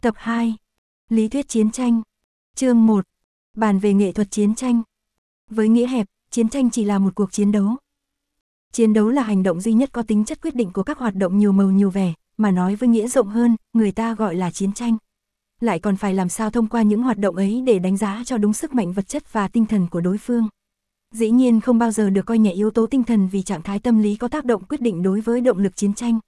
Tập 2. Lý thuyết chiến tranh. Chương 1. Bàn về nghệ thuật chiến tranh. Với nghĩa hẹp, chiến tranh chỉ là một cuộc chiến đấu. Chiến đấu là hành động duy nhất có tính chất quyết định của các hoạt động nhiều màu nhiều vẻ, mà nói với nghĩa rộng hơn, người ta gọi là chiến tranh. Lại còn phải làm sao thông qua những hoạt động ấy để đánh giá cho đúng sức mạnh vật chất và tinh thần của đối phương. Dĩ nhiên không bao giờ được coi nhẹ yếu tố tinh thần vì trạng thái tâm lý có tác động quyết định đối với động lực chiến tranh.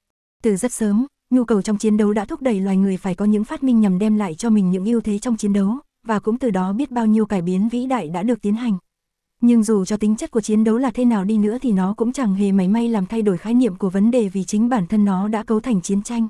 Từ rất sớm, nhu cầu trong chiến đấu đã thúc đẩy loài người phải có những phát minh nhằm đem lại cho mình những ưu thế trong chiến đấu, và cũng từ đó biết bao nhiêu cải biến vĩ đại đã được tiến hành. Nhưng dù cho tính chất của chiến đấu là thế nào đi nữa thì nó cũng chẳng hề mảy may làm thay đổi khái niệm của vấn đề vì chính bản thân nó đã cấu thành chiến tranh.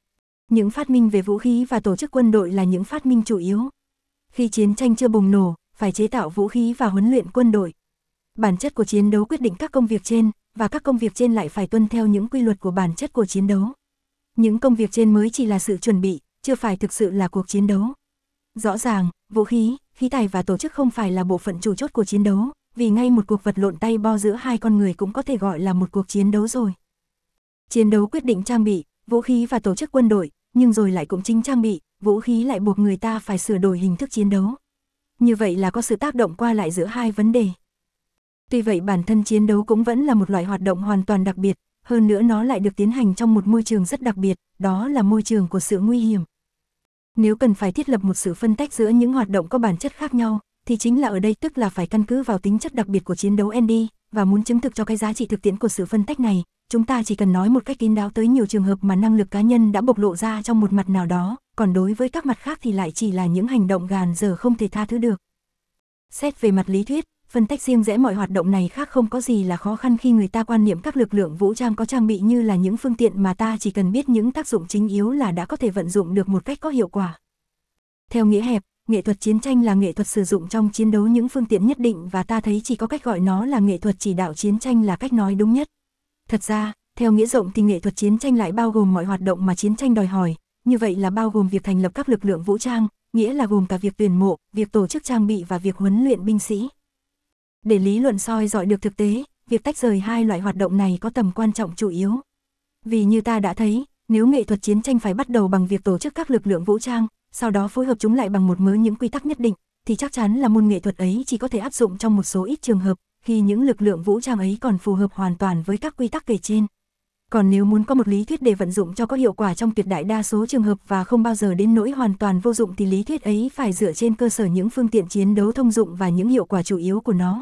Những phát minh về vũ khí và tổ chức quân đội là những phát minh chủ yếu. Khi chiến tranh chưa bùng nổ, phải chế tạo vũ khí và huấn luyện quân đội. Bản chất của chiến đấu quyết định các công việc trên, và các công việc trên lại phải tuân theo những quy luật của bản chất của chiến đấu. Những công việc trên mới chỉ là sự chuẩn bị, chưa phải thực sự là cuộc chiến đấu. Rõ ràng, vũ khí, khí tài và tổ chức không phải là bộ phận chủ chốt của chiến đấu, vì ngay một cuộc vật lộn tay bo giữa hai con người cũng có thể gọi là một cuộc chiến đấu rồi. Chiến đấu quyết định trang bị, vũ khí và tổ chức quân đội, nhưng rồi lại cũng chính trang bị, vũ khí lại buộc người ta phải sửa đổi hình thức chiến đấu. Như vậy là có sự tác động qua lại giữa hai vấn đề. Tuy vậy bản thân chiến đấu cũng vẫn là một loại hoạt động hoàn toàn đặc biệt, hơn nữa nó lại được tiến hành trong một môi trường rất đặc biệt, đó là môi trường của sự nguy hiểm. Nếu cần phải thiết lập một sự phân tách giữa những hoạt động có bản chất khác nhau, thì chính là ở đây tức là phải căn cứ vào tính chất đặc biệt của chiến đấu ND, và muốn chứng thực cho cái giá trị thực tiễn của sự phân tách này, chúng ta chỉ cần nói một cách kín đáo tới nhiều trường hợp mà năng lực cá nhân đã bộc lộ ra trong một mặt nào đó, còn đối với các mặt khác thì lại chỉ là những hành động gàn dở không thể tha thứ được. Xét về mặt lý thuyết, phân tách riêng rẽ mọi hoạt động này khác không có gì là khó khăn khi người ta quan niệm các lực lượng vũ trang có trang bị như là những phương tiện mà ta chỉ cần biết những tác dụng chính yếu là đã có thể vận dụng được một cách có hiệu quả. Theo nghĩa hẹp, nghệ thuật chiến tranh là nghệ thuật sử dụng trong chiến đấu những phương tiện nhất định và ta thấy chỉ có cách gọi nó là nghệ thuật chỉ đạo chiến tranh là cách nói đúng nhất. Thật ra, theo nghĩa rộng thì nghệ thuật chiến tranh lại bao gồm mọi hoạt động mà chiến tranh đòi hỏi, như vậy là bao gồm việc thành lập các lực lượng vũ trang, nghĩa là gồm cả việc tuyển mộ, việc tổ chức trang bị và việc huấn luyện binh sĩ. Để lý luận soi dọi được thực tế, việc tách rời hai loại hoạt động này có tầm quan trọng chủ yếu. Vì như ta đã thấy, nếu nghệ thuật chiến tranh phải bắt đầu bằng việc tổ chức các lực lượng vũ trang, sau đó phối hợp chúng lại bằng một mớ những quy tắc nhất định, thì chắc chắn là môn nghệ thuật ấy chỉ có thể áp dụng trong một số ít trường hợp, khi những lực lượng vũ trang ấy còn phù hợp hoàn toàn với các quy tắc kể trên. Còn nếu muốn có một lý thuyết để vận dụng cho có hiệu quả trong tuyệt đại đa số trường hợp và không bao giờ đến nỗi hoàn toàn vô dụng thì lý thuyết ấy phải dựa trên cơ sở những phương tiện chiến đấu thông dụng và những hiệu quả chủ yếu của nó.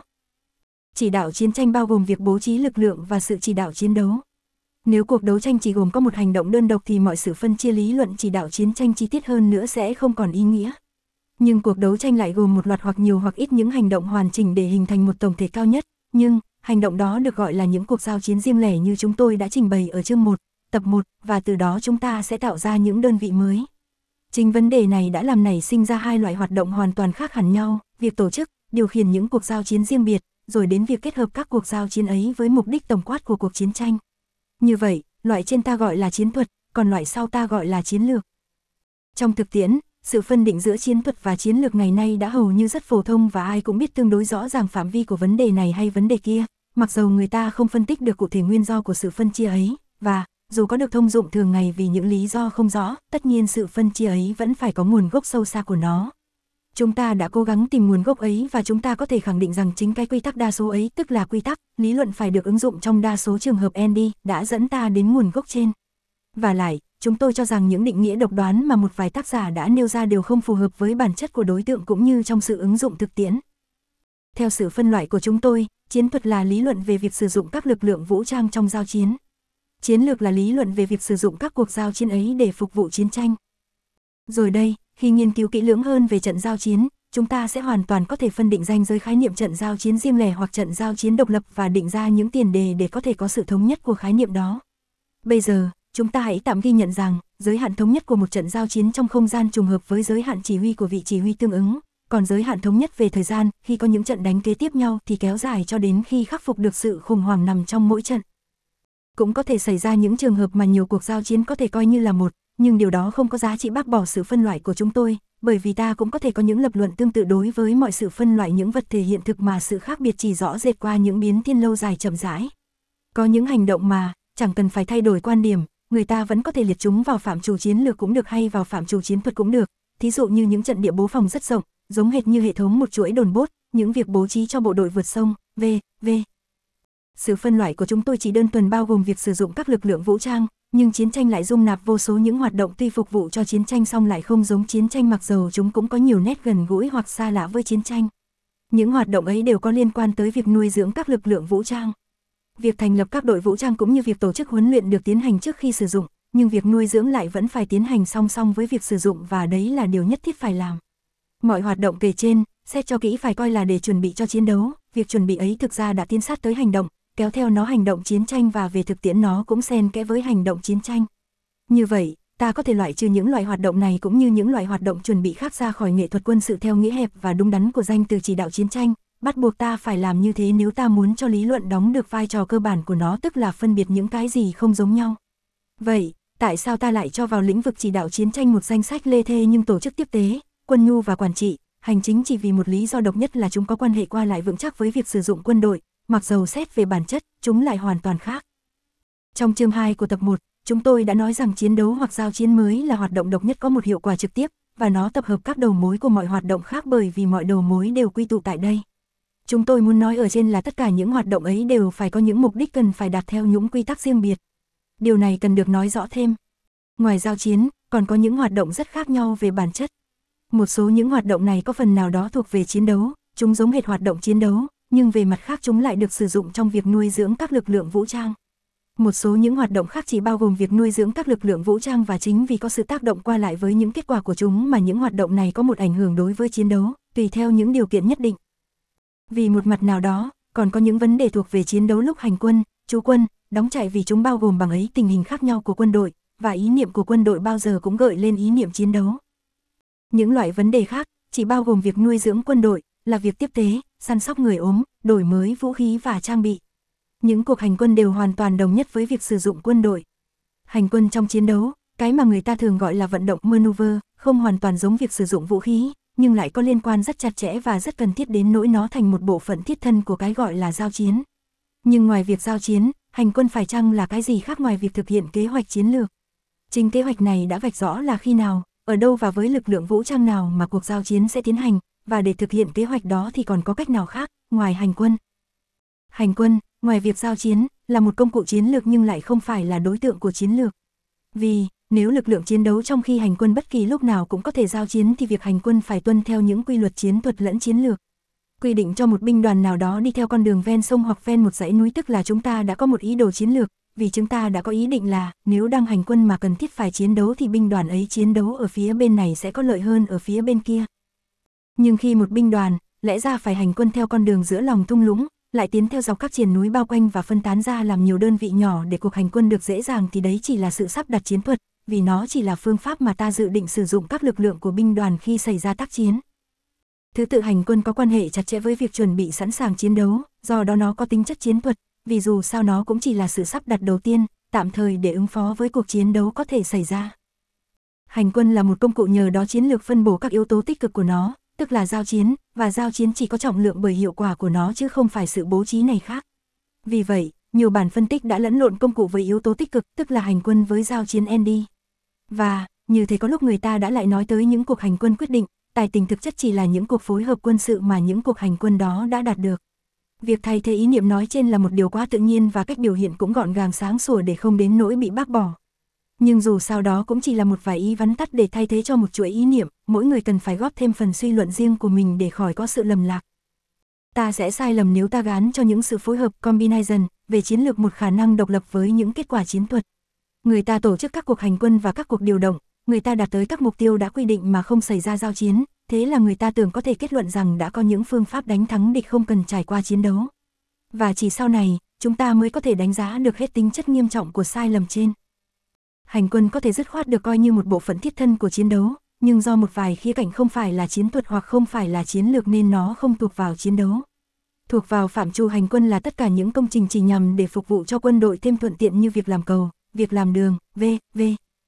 Chỉ đạo chiến tranh bao gồm việc bố trí lực lượng và sự chỉ đạo chiến đấu. Nếu cuộc đấu tranh chỉ gồm có một hành động đơn độc thì mọi sự phân chia lý luận chỉ đạo chiến tranh chi tiết hơn nữa sẽ không còn ý nghĩa. Nhưng cuộc đấu tranh lại gồm một loạt hoặc nhiều hoặc ít những hành động hoàn chỉnh để hình thành một tổng thể cao nhất, nhưng hành động đó được gọi là những cuộc giao chiến riêng lẻ như chúng tôi đã trình bày ở chương 1, tập 1, và từ đó chúng ta sẽ tạo ra những đơn vị mới. Chính vấn đề này đã làm nảy sinh ra hai loại hoạt động hoàn toàn khác hẳn nhau, việc tổ chức, điều khiển những cuộc giao chiến riêng biệt, rồi đến việc kết hợp các cuộc giao chiến ấy với mục đích tổng quát của cuộc chiến tranh. Như vậy, loại trên ta gọi là chiến thuật, còn loại sau ta gọi là chiến lược. Trong thực tiễn, sự phân định giữa chiến thuật và chiến lược ngày nay đã hầu như rất phổ thông và ai cũng biết tương đối rõ ràng phạm vi của vấn đề này hay vấn đề kia, mặc dầu người ta không phân tích được cụ thể nguyên do của sự phân chia ấy, và dù có được thông dụng thường ngày vì những lý do không rõ, tất nhiên sự phân chia ấy vẫn phải có nguồn gốc sâu xa của nó. Chúng ta đã cố gắng tìm nguồn gốc ấy và chúng ta có thể khẳng định rằng chính cái quy tắc đa số ấy, tức là quy tắc, lý luận phải được ứng dụng trong đa số trường hợp ND, đã dẫn ta đến nguồn gốc trên. Và lại, chúng tôi cho rằng những định nghĩa độc đoán mà một vài tác giả đã nêu ra đều không phù hợp với bản chất của đối tượng cũng như trong sự ứng dụng thực tiễn. Theo sự phân loại của chúng tôi, chiến thuật là lý luận về việc sử dụng các lực lượng vũ trang trong giao chiến. Chiến lược là lý luận về việc sử dụng các cuộc giao chiến ấy để phục vụ chiến tranh. Rồi đây, khi nghiên cứu kỹ lưỡng hơn về trận giao chiến, chúng ta sẽ hoàn toàn có thể phân định ranh giới khái niệm trận giao chiến riêng lẻ hoặc trận giao chiến độc lập và định ra những tiền đề để có thể có sự thống nhất của khái niệm đó. Bây giờ, chúng ta hãy tạm ghi nhận rằng, giới hạn thống nhất của một trận giao chiến trong không gian trùng hợp với giới hạn chỉ huy của vị chỉ huy tương ứng, còn giới hạn thống nhất về thời gian, khi có những trận đánh kế tiếp nhau thì kéo dài cho đến khi khắc phục được sự khủng hoảng nằm trong mỗi trận. Cũng có thể xảy ra những trường hợp mà nhiều cuộc giao chiến có thể coi như là một, nhưng điều đó không có giá trị bác bỏ sự phân loại của chúng tôi, bởi vì ta cũng có thể có những lập luận tương tự đối với mọi sự phân loại những vật thể hiện thực mà sự khác biệt chỉ rõ rệt qua những biến thiên lâu dài chậm rãi. Có những hành động mà, chẳng cần phải thay đổi quan điểm, người ta vẫn có thể liệt chúng vào phạm trù chiến lược cũng được hay vào phạm trù chiến thuật cũng được, thí dụ như những trận địa bố phòng rất rộng, giống hệt như hệ thống một chuỗi đồn bốt, những việc bố trí cho bộ đội vượt sông, v.v. Sự phân loại của chúng tôi chỉ đơn thuần bao gồm việc sử dụng các lực lượng vũ trang, nhưng chiến tranh lại dung nạp vô số những hoạt động tuy phục vụ cho chiến tranh song lại không giống chiến tranh mặc dầu chúng cũng có nhiều nét gần gũi hoặc xa lạ với chiến tranh. Những hoạt động ấy đều có liên quan tới việc nuôi dưỡng các lực lượng vũ trang. Việc thành lập các đội vũ trang cũng như việc tổ chức huấn luyện được tiến hành trước khi sử dụng, nhưng việc nuôi dưỡng lại vẫn phải tiến hành song song với việc sử dụng và đấy là điều nhất thiết phải làm. Mọi hoạt động kể trên, xét cho kỹ phải coi là để chuẩn bị cho chiến đấu, việc chuẩn bị ấy thực ra đã tiến sát tới hành động, kéo theo nó hành động chiến tranh và về thực tiễn nó cũng xen kẽ với hành động chiến tranh. Như vậy, ta có thể loại trừ những loại hoạt động này cũng như những loại hoạt động chuẩn bị khác ra khỏi nghệ thuật quân sự theo nghĩa hẹp và đúng đắn của danh từ chỉ đạo chiến tranh, bắt buộc ta phải làm như thế nếu ta muốn cho lý luận đóng được vai trò cơ bản của nó tức là phân biệt những cái gì không giống nhau. Vậy, tại sao ta lại cho vào lĩnh vực chỉ đạo chiến tranh một danh sách lê thê nhưng tổ chức tiếp tế, quân nhu và quản trị, hành chính chỉ vì một lý do độc nhất là chúng có quan hệ qua lại vững chắc với việc sử dụng quân đội, mặc dầu xét về bản chất, chúng lại hoàn toàn khác. Trong chương 2 của tập 1, chúng tôi đã nói rằng chiến đấu hoặc giao chiến mới là hoạt động độc nhất có một hiệu quả trực tiếp, và nó tập hợp các đầu mối của mọi hoạt động khác bởi vì mọi đầu mối đều quy tụ tại đây. Chúng tôi muốn nói ở trên là tất cả những hoạt động ấy đều phải có những mục đích cần phải đạt theo những quy tắc riêng biệt. Điều này cần được nói rõ thêm. Ngoài giao chiến, còn có những hoạt động rất khác nhau về bản chất. Một số những hoạt động này có phần nào đó thuộc về chiến đấu, chúng giống hệt hoạt động chiến đấu, nhưng về mặt khác chúng lại được sử dụng trong việc nuôi dưỡng các lực lượng vũ trang. Một số những hoạt động khác chỉ bao gồm việc nuôi dưỡng các lực lượng vũ trang và chính vì có sự tác động qua lại với những kết quả của chúng mà những hoạt động này có một ảnh hưởng đối với chiến đấu, tùy theo những điều kiện nhất định. Vì một mặt nào đó, còn có những vấn đề thuộc về chiến đấu lúc hành quân, trú quân, đóng trại vì chúng bao gồm bằng ấy tình hình khác nhau của quân đội, và ý niệm của quân đội bao giờ cũng gợi lên ý niệm chiến đấu. Những loại vấn đề khác, chỉ bao gồm việc nuôi dưỡng quân đội, là việc tiếp tế, săn sóc người ốm, đổi mới vũ khí và trang bị. Những cuộc hành quân đều hoàn toàn đồng nhất với việc sử dụng quân đội. Hành quân trong chiến đấu, cái mà người ta thường gọi là vận động maneuver, không hoàn toàn giống việc sử dụng vũ khí, nhưng lại có liên quan rất chặt chẽ và rất cần thiết đến nỗi nó thành một bộ phận thiết thân của cái gọi là giao chiến. Nhưng ngoài việc giao chiến, hành quân phải chăng là cái gì khác ngoài việc thực hiện kế hoạch chiến lược? Chính kế hoạch này đã vạch rõ là khi nào, ở đâu và với lực lượng vũ trang nào mà cuộc giao chiến sẽ tiến hành, và để thực hiện kế hoạch đó thì còn có cách nào khác, ngoài hành quân. Hành quân, ngoài việc giao chiến, là một công cụ chiến lược nhưng lại không phải là đối tượng của chiến lược. Vì, nếu lực lượng chiến đấu trong khi hành quân bất kỳ lúc nào cũng có thể giao chiến thì việc hành quân phải tuân theo những quy luật chiến thuật lẫn chiến lược. Quy định cho một binh đoàn nào đó đi theo con đường ven sông hoặc ven một dãy núi tức là chúng ta đã có một ý đồ chiến lược, vì chúng ta đã có ý định là nếu đang hành quân mà cần thiết phải chiến đấu thì binh đoàn ấy chiến đấu ở phía bên này sẽ có lợi hơn ở phía bên kia. Nhưng khi một binh đoàn, lẽ ra phải hành quân theo con đường giữa lòng thung lũng, lại tiến theo dọc các triền núi bao quanh và phân tán ra làm nhiều đơn vị nhỏ để cuộc hành quân được dễ dàng thì đấy chỉ là sự sắp đặt chiến thuật, vì nó chỉ là phương pháp mà ta dự định sử dụng các lực lượng của binh đoàn khi xảy ra tác chiến. Thứ tự hành quân có quan hệ chặt chẽ với việc chuẩn bị sẵn sàng chiến đấu, do đó nó có tính chất chiến thuật, vì dù sao nó cũng chỉ là sự sắp đặt đầu tiên, tạm thời để ứng phó với cuộc chiến đấu có thể xảy ra. Hành quân là một công cụ nhờ đó chiến lược phân bổ các yếu tố tích cực của nó, tức là giao chiến, và giao chiến chỉ có trọng lượng bởi hiệu quả của nó chứ không phải sự bố trí này khác. Vì vậy, nhiều bản phân tích đã lẫn lộn công cụ với yếu tố tích cực, tức là hành quân với giao chiến ND. Và, như thế có lúc người ta đã lại nói tới những cuộc hành quân quyết định, tài tình thực chất chỉ là những cuộc phối hợp quân sự mà những cuộc hành quân đó đã đạt được. Việc thay thế ý niệm nói trên là một điều quá tự nhiên và cách biểu hiện cũng gọn gàng sáng sủa để không đến nỗi bị bác bỏ. Nhưng dù sao đó cũng chỉ là một vài ý vắn tắt để thay thế cho một chuỗi ý niệm, mỗi người cần phải góp thêm phần suy luận riêng của mình để khỏi có sự lầm lạc. Ta sẽ sai lầm nếu ta gán cho những sự phối hợp combination về chiến lược một khả năng độc lập với những kết quả chiến thuật. Người ta tổ chức các cuộc hành quân và các cuộc điều động, người ta đạt tới các mục tiêu đã quy định mà không xảy ra giao chiến, thế là người ta tưởng có thể kết luận rằng đã có những phương pháp đánh thắng địch không cần trải qua chiến đấu. Và chỉ sau này, chúng ta mới có thể đánh giá được hết tính chất nghiêm trọng của sai lầm trên. Hành quân có thể dứt khoát được coi như một bộ phận thiết thân của chiến đấu, nhưng do một vài khía cạnh không phải là chiến thuật hoặc không phải là chiến lược nên nó không thuộc vào chiến đấu. Thuộc vào phạm trù hành quân là tất cả những công trình chỉ nhằm để phục vụ cho quân đội thêm thuận tiện như việc làm cầu, việc làm đường, v.v.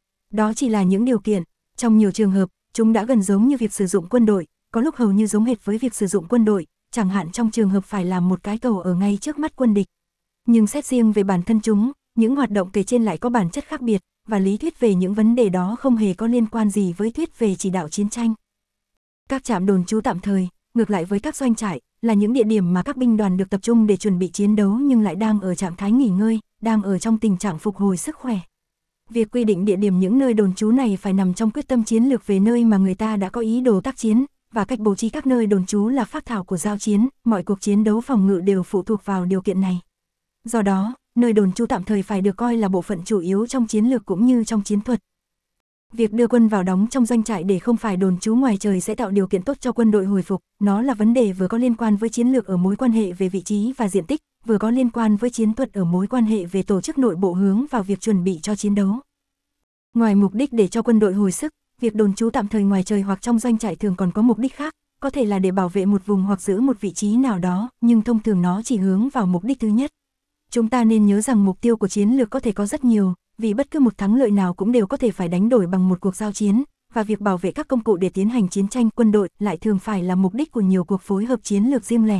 Đó chỉ là những điều kiện, trong nhiều trường hợp, chúng đã gần giống như việc sử dụng quân đội, có lúc hầu như giống hệt với việc sử dụng quân đội, chẳng hạn trong trường hợp phải làm một cái cầu ở ngay trước mắt quân địch. Nhưng xét riêng về bản thân chúng, những hoạt động kể trên lại có bản chất khác biệt, và lý thuyết về những vấn đề đó không hề có liên quan gì với thuyết về chỉ đạo chiến tranh. Các trạm đồn trú tạm thời, ngược lại với các doanh trại, là những địa điểm mà các binh đoàn được tập trung để chuẩn bị chiến đấu nhưng lại đang ở trạng thái nghỉ ngơi, đang ở trong tình trạng phục hồi sức khỏe. Việc quy định địa điểm những nơi đồn trú này phải nằm trong quyết tâm chiến lược về nơi mà người ta đã có ý đồ tác chiến, và cách bố trí các nơi đồn trú là phác thảo của giao chiến, mọi cuộc chiến đấu phòng ngự đều phụ thuộc vào điều kiện này. Do đó, nơi đồn trú tạm thời phải được coi là bộ phận chủ yếu trong chiến lược cũng như trong chiến thuật. Việc đưa quân vào đóng trong doanh trại để không phải đồn trú ngoài trời sẽ tạo điều kiện tốt cho quân đội hồi phục, nó là vấn đề vừa có liên quan với chiến lược ở mối quan hệ về vị trí và diện tích, vừa có liên quan với chiến thuật ở mối quan hệ về tổ chức nội bộ hướng vào việc chuẩn bị cho chiến đấu. Ngoài mục đích để cho quân đội hồi sức, việc đồn trú tạm thời ngoài trời hoặc trong doanh trại thường còn có mục đích khác, có thể là để bảo vệ một vùng hoặc giữ một vị trí nào đó, nhưng thông thường nó chỉ hướng vào mục đích thứ nhất. Chúng ta nên nhớ rằng mục tiêu của chiến lược có thể có rất nhiều, vì bất cứ một thắng lợi nào cũng đều có thể phải đánh đổi bằng một cuộc giao chiến, và việc bảo vệ các công cụ để tiến hành chiến tranh quân đội lại thường phải là mục đích của nhiều cuộc phối hợp chiến lược riêng lẻ.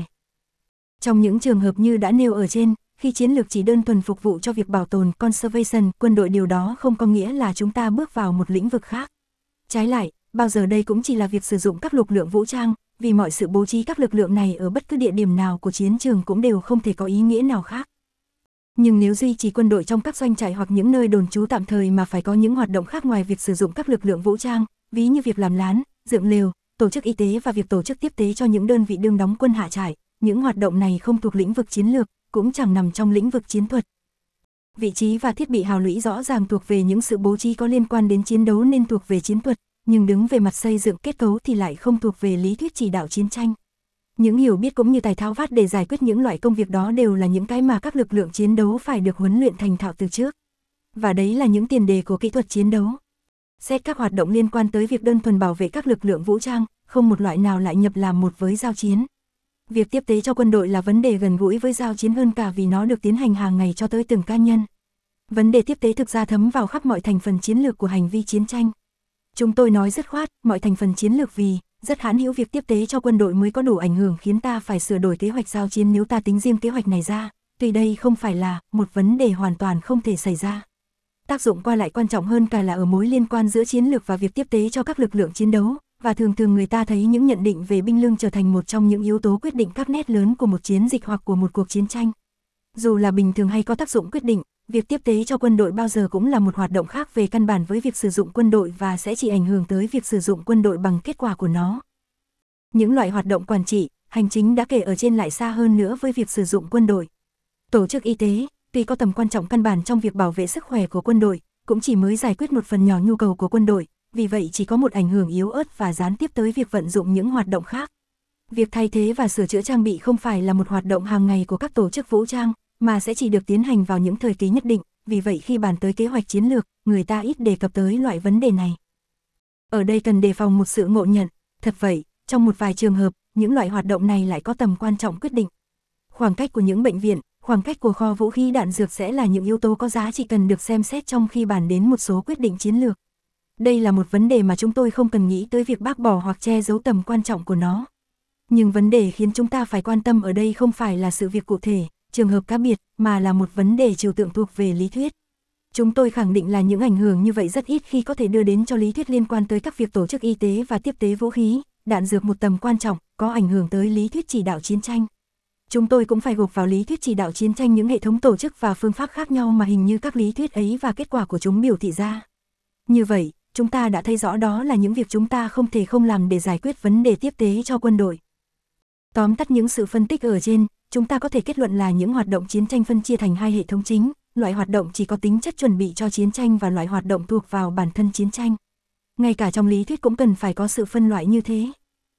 Trong những trường hợp như đã nêu ở trên, khi chiến lược chỉ đơn thuần phục vụ cho việc bảo tồn conservation quân đội, điều đó không có nghĩa là chúng ta bước vào một lĩnh vực khác. Trái lại, bao giờ đây cũng chỉ là việc sử dụng các lực lượng vũ trang, vì mọi sự bố trí các lực lượng này ở bất cứ địa điểm nào của chiến trường cũng đều không thể có ý nghĩa nào khác. Nhưng nếu duy trì quân đội trong các doanh trại hoặc những nơi đồn trú tạm thời mà phải có những hoạt động khác ngoài việc sử dụng các lực lượng vũ trang, ví như việc làm lán, dựng lều, tổ chức y tế và việc tổ chức tiếp tế cho những đơn vị đương đóng quân hạ trại, những hoạt động này không thuộc lĩnh vực chiến lược, cũng chẳng nằm trong lĩnh vực chiến thuật. Vị trí và thiết bị hào lũy rõ ràng thuộc về những sự bố trí có liên quan đến chiến đấu nên thuộc về chiến thuật, nhưng đứng về mặt xây dựng kết cấu thì lại không thuộc về lý thuyết chỉ đạo chiến tranh. Những hiểu biết cũng như tài thao vát để giải quyết những loại công việc đó đều là những cái mà các lực lượng chiến đấu phải được huấn luyện thành thạo từ trước. Và đấy là những tiền đề của kỹ thuật chiến đấu. Xét các hoạt động liên quan tới việc đơn thuần bảo vệ các lực lượng vũ trang, không một loại nào lại nhập làm một với giao chiến. Việc tiếp tế cho quân đội là vấn đề gần gũi với giao chiến hơn cả vì nó được tiến hành hàng ngày cho tới từng cá nhân. Vấn đề tiếp tế thực ra thấm vào khắp mọi thành phần chiến lược của hành vi chiến tranh. Chúng tôi nói dứt khoát, mọi thành phần chiến lược vì rất hãn hữu việc tiếp tế cho quân đội mới có đủ ảnh hưởng khiến ta phải sửa đổi kế hoạch giao chiến nếu ta tính riêng kế hoạch này ra, tuy đây không phải là một vấn đề hoàn toàn không thể xảy ra. Tác dụng qua lại quan trọng hơn cả là ở mối liên quan giữa chiến lược và việc tiếp tế cho các lực lượng chiến đấu, và thường thường người ta thấy những nhận định về binh lương trở thành một trong những yếu tố quyết định các nét lớn của một chiến dịch hoặc của một cuộc chiến tranh. Dù là bình thường hay có tác dụng quyết định, việc tiếp tế cho quân đội bao giờ cũng là một hoạt động khác về căn bản với việc sử dụng quân đội và sẽ chỉ ảnh hưởng tới việc sử dụng quân đội bằng kết quả của nó. Những loại hoạt động quản trị, hành chính đã kể ở trên lại xa hơn nữa với việc sử dụng quân đội. Tổ chức y tế, tuy có tầm quan trọng căn bản trong việc bảo vệ sức khỏe của quân đội, cũng chỉ mới giải quyết một phần nhỏ nhu cầu của quân đội, vì vậy chỉ có một ảnh hưởng yếu ớt và gián tiếp tới việc vận dụng những hoạt động khác. Việc thay thế và sửa chữa trang bị không phải là một hoạt động hàng ngày của các tổ chức vũ trang, mà sẽ chỉ được tiến hành vào những thời kỳ nhất định, vì vậy khi bàn tới kế hoạch chiến lược, người ta ít đề cập tới loại vấn đề này. Ở đây cần đề phòng một sự ngộ nhận, thật vậy, trong một vài trường hợp, những loại hoạt động này lại có tầm quan trọng quyết định. Khoảng cách của những bệnh viện, khoảng cách của kho vũ khí đạn dược sẽ là những yếu tố có giá trị cần được xem xét trong khi bàn đến một số quyết định chiến lược. Đây là một vấn đề mà chúng tôi không cần nghĩ tới việc bác bỏ hoặc che giấu tầm quan trọng của nó. Nhưng vấn đề khiến chúng ta phải quan tâm ở đây không phải là sự việc cụ thể, trường hợp cá biệt, mà là một vấn đề trừu tượng thuộc về lý thuyết. Chúng tôi khẳng định là những ảnh hưởng như vậy rất ít khi có thể đưa đến cho lý thuyết liên quan tới các việc tổ chức y tế và tiếp tế vũ khí, đạn dược một tầm quan trọng, có ảnh hưởng tới lý thuyết chỉ đạo chiến tranh. Chúng tôi cũng phải gộp vào lý thuyết chỉ đạo chiến tranh những hệ thống tổ chức và phương pháp khác nhau mà hình như các lý thuyết ấy và kết quả của chúng biểu thị ra. Như vậy, chúng ta đã thấy rõ đó là những việc chúng ta không thể không làm để giải quyết vấn đề tiếp tế cho quân đội. Tóm tắt những sự phân tích ở trên, chúng ta có thể kết luận là những hoạt động chiến tranh phân chia thành hai hệ thống chính, loại hoạt động chỉ có tính chất chuẩn bị cho chiến tranh và loại hoạt động thuộc vào bản thân chiến tranh. Ngay cả trong lý thuyết cũng cần phải có sự phân loại như thế.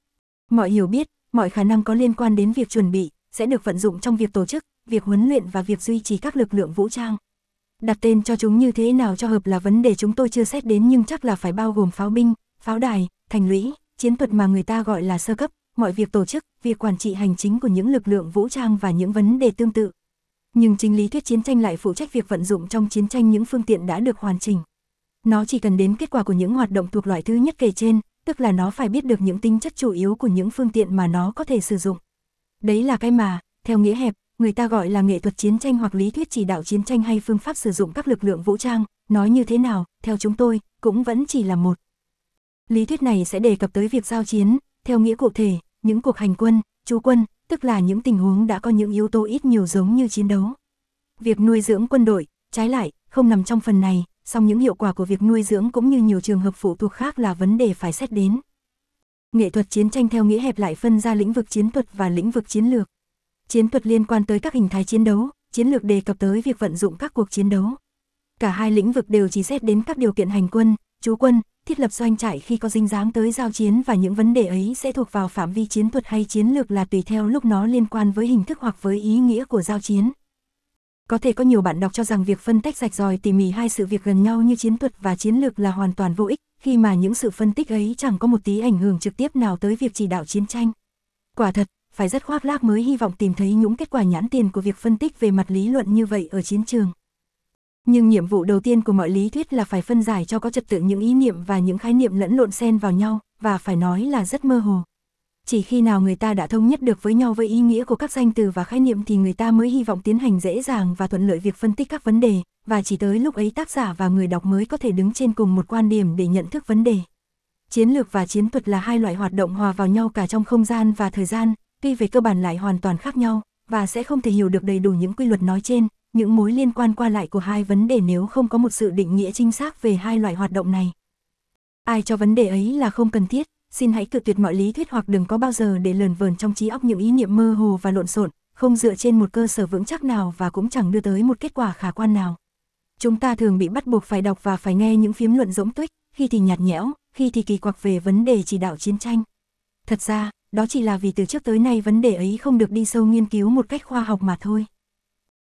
Mọi hiểu biết, mọi khả năng có liên quan đến việc chuẩn bị, sẽ được vận dụng trong việc tổ chức, việc huấn luyện và việc duy trì các lực lượng vũ trang. Đặt tên cho chúng như thế nào cho hợp là vấn đề chúng tôi chưa xét đến nhưng chắc là phải bao gồm pháo binh, pháo đài, thành lũy, chiến thuật mà người ta gọi là sơ cấp, mọi việc tổ chức, việc quản trị hành chính của những lực lượng vũ trang và những vấn đề tương tự. Nhưng chính lý thuyết chiến tranh lại phụ trách việc vận dụng trong chiến tranh những phương tiện đã được hoàn chỉnh. Nó chỉ cần đến kết quả của những hoạt động thuộc loại thứ nhất kể trên, tức là nó phải biết được những tính chất chủ yếu của những phương tiện mà nó có thể sử dụng. Đấy là cái mà, theo nghĩa hẹp, Người ta gọi là nghệ thuật chiến tranh hoặc lý thuyết chỉ đạo chiến tranh hay phương pháp sử dụng các lực lượng vũ trang, nói như thế nào, theo chúng tôi, cũng vẫn chỉ là một. Lý thuyết này sẽ đề cập tới việc giao chiến, theo nghĩa cụ thể, những cuộc hành quân, trú quân, tức là những tình huống đã có những yếu tố ít nhiều giống như chiến đấu. Việc nuôi dưỡng quân đội, trái lại, không nằm trong phần này, song những hiệu quả của việc nuôi dưỡng cũng như nhiều trường hợp phụ thuộc khác là vấn đề phải xét đến. Nghệ thuật chiến tranh theo nghĩa hẹp lại phân ra lĩnh vực chiến thuật và lĩnh vực chiến lược. Chiến thuật liên quan tới các hình thái chiến đấu, chiến lược đề cập tới việc vận dụng các cuộc chiến đấu. Cả hai lĩnh vực đều chỉ xét đến các điều kiện hành quân, trú quân, thiết lập doanh trại khi có dính dáng tới giao chiến, và những vấn đề ấy sẽ thuộc vào phạm vi chiến thuật hay chiến lược là tùy theo lúc nó liên quan với hình thức hoặc với ý nghĩa của giao chiến. Có thể có nhiều bạn đọc cho rằng việc phân tách rạch ròi tỉ mỉ hai sự việc gần nhau như chiến thuật và chiến lược là hoàn toàn vô ích, khi mà những sự phân tích ấy chẳng có một tí ảnh hưởng trực tiếp nào tới việc chỉ đạo chiến tranh. Quả thật, phải rất khoác lác mới hy vọng tìm thấy những kết quả nhãn tiền của việc phân tích về mặt lý luận như vậy ở chiến trường. Nhưng nhiệm vụ đầu tiên của mọi lý thuyết là phải phân giải cho có trật tự những ý niệm và những khái niệm lẫn lộn xen vào nhau, và phải nói là rất mơ hồ. Chỉ khi nào người ta đã thống nhất được với nhau với ý nghĩa của các danh từ và khái niệm thì người ta mới hy vọng tiến hành dễ dàng và thuận lợi việc phân tích các vấn đề, và chỉ tới lúc ấy tác giả và người đọc mới có thể đứng trên cùng một quan điểm để nhận thức vấn đề. Chiến lược và chiến thuật là hai loại hoạt động hòa vào nhau cả trong không gian và thời gian, tuy về cơ bản lại hoàn toàn khác nhau, và sẽ không thể hiểu được đầy đủ những quy luật nói trên, những mối liên quan qua lại của hai vấn đề nếu không có một sự định nghĩa chính xác về hai loại hoạt động này. Ai cho vấn đề ấy là không cần thiết, xin hãy cự tuyệt mọi lý thuyết hoặc đừng có bao giờ để lờn vờn trong trí óc những ý niệm mơ hồ và lộn xộn, không dựa trên một cơ sở vững chắc nào và cũng chẳng đưa tới một kết quả khả quan nào. Chúng ta thường bị bắt buộc phải đọc và phải nghe những phiếm luận rỗng tuếch, khi thì nhạt nhẽo, khi thì kỳ quặc về vấn đề chỉ đạo chiến tranh. Thật ra, đó chỉ là vì từ trước tới nay vấn đề ấy không được đi sâu nghiên cứu một cách khoa học mà thôi.